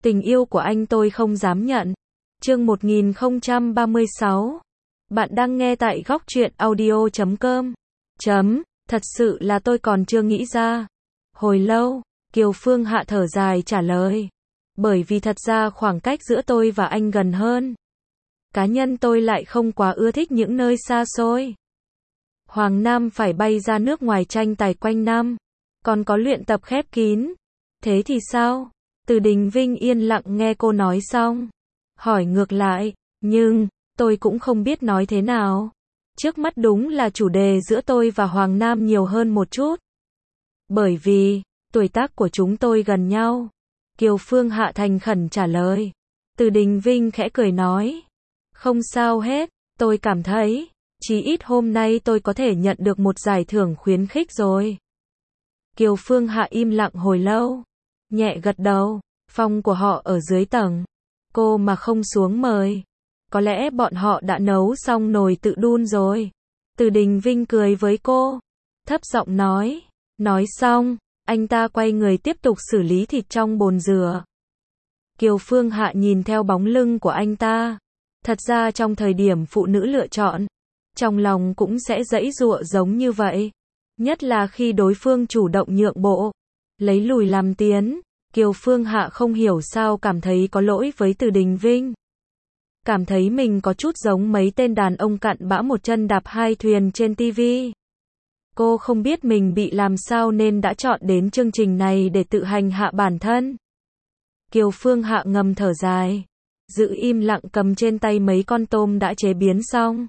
Tình yêu của anh tôi không dám nhận. Chương 1036. Bạn đang nghe tại góc truyện audio.com. Thật sự là tôi còn chưa nghĩ ra. Hồi lâu, Kiều Phương Hạ thở dài trả lời. Bởi vì thật ra khoảng cách giữa tôi và anh gần hơn. Cá nhân tôi lại không quá ưa thích những nơi xa xôi. Hoàng Nam phải bay ra nước ngoài tranh tài quanh năm, còn có luyện tập khép kín. Thế thì sao? Từ Đình Vinh yên lặng nghe cô nói xong. Hỏi ngược lại, nhưng, tôi cũng không biết nói thế nào. Trước mắt đúng là chủ đề giữa tôi và Hoàng Nam nhiều hơn một chút. Bởi vì, tuổi tác của chúng tôi gần nhau. Kiều Phương Hạ thành khẩn trả lời. Từ Đình Vinh khẽ cười nói. Không sao hết, tôi cảm thấy, chí ít hôm nay tôi có thể nhận được một giải thưởng khuyến khích rồi. Kiều Phương Hạ im lặng hồi lâu, nhẹ gật đầu, phòng của họ ở dưới tầng. Cô mà không xuống mời, có lẽ bọn họ đã nấu xong nồi tự đun rồi. Từ Đình Vinh cười với cô, thấp giọng nói. Nói xong, anh ta quay người tiếp tục xử lý thịt trong bồn rửa. Kiều Phương Hạ nhìn theo bóng lưng của anh ta. Thật ra trong thời điểm phụ nữ lựa chọn, trong lòng cũng sẽ giãy giụa giống như vậy. Nhất là khi đối phương chủ động nhượng bộ, lấy lùi làm tiến. Kiều Phương Hạ không hiểu sao cảm thấy có lỗi với Từ Đình Vinh. Cảm thấy mình có chút giống mấy tên đàn ông cặn bã một chân đạp hai thuyền trên TV. Cô không biết mình bị làm sao nên đã chọn đến chương trình này để tự hành hạ bản thân. Kiều Phương Hạ ngầm thở dài, giữ im lặng cầm trên tay mấy con tôm đã chế biến xong.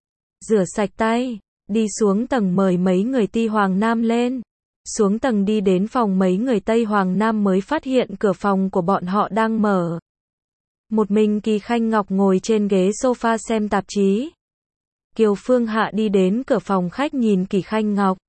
Rửa sạch tay, đi xuống tầng mời mấy người Ti Hoàng Nam lên. Xuống tầng đi đến phòng mấy người Tây Hoàng Nam mới phát hiện cửa phòng của bọn họ đang mở. Một mình Kỳ Khanh Ngọc ngồi trên ghế sofa xem tạp chí. Kiều Phương Hạ đi đến cửa phòng khách nhìn Kỳ Khanh Ngọc.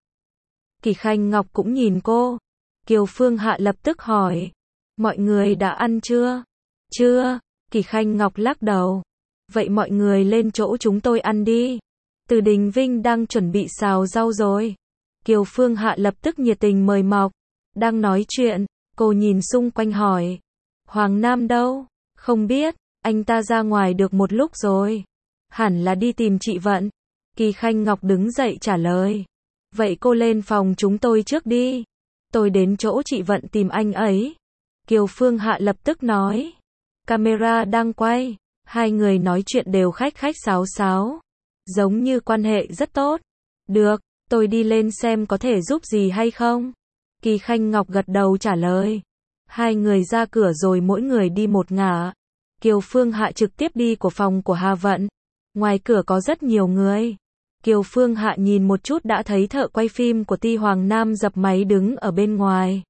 Kỳ Khanh Ngọc cũng nhìn cô. Kiều Phương Hạ lập tức hỏi. Mọi người đã ăn chưa? Chưa. Kỳ Khanh Ngọc lắc đầu. Vậy mọi người lên chỗ chúng tôi ăn đi. Từ Đình Vinh đang chuẩn bị xào rau rồi. Kiều Phương Hạ lập tức nhiệt tình mời mọc. Đang nói chuyện, cô nhìn xung quanh hỏi. Hoàng Nam đâu? Không biết, anh ta ra ngoài được một lúc rồi. Hẳn là đi tìm chị Vận. Kỳ Khanh Ngọc đứng dậy trả lời. Vậy cô lên phòng chúng tôi trước đi. Tôi đến chỗ chị Vận tìm anh ấy. Kiều Phương Hạ lập tức nói. Camera đang quay. Hai người nói chuyện đều khách khách sáo sáo. Giống như quan hệ rất tốt. Được, tôi đi lên xem có thể giúp gì hay không. Kỳ Khanh Ngọc gật đầu trả lời. Hai người ra cửa rồi mỗi người đi một ngả. Kiều Phương Hạ trực tiếp đi của phòng của Hà Vận. Ngoài cửa có rất nhiều người. Kiều Phương Hạ nhìn một chút đã thấy thợ quay phim của Ti Hoàng Nam dập máy đứng ở bên ngoài.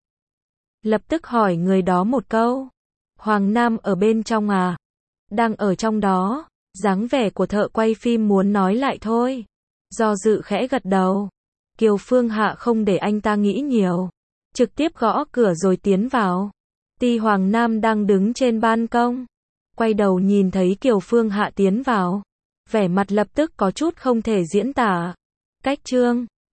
Lập tức hỏi người đó một câu. Hoàng Nam ở bên trong à? Đang ở trong đó. Dáng vẻ của thợ quay phim muốn nói lại thôi. Do dự khẽ gật đầu. Kiều Phương Hạ không để anh ta nghĩ nhiều. Trực tiếp gõ cửa rồi tiến vào. Ti Hoàng Nam đang đứng trên ban công. Quay đầu nhìn thấy Kiều Phương Hạ tiến vào. Vẻ mặt lập tức có chút không thể diễn tả. Cách trương.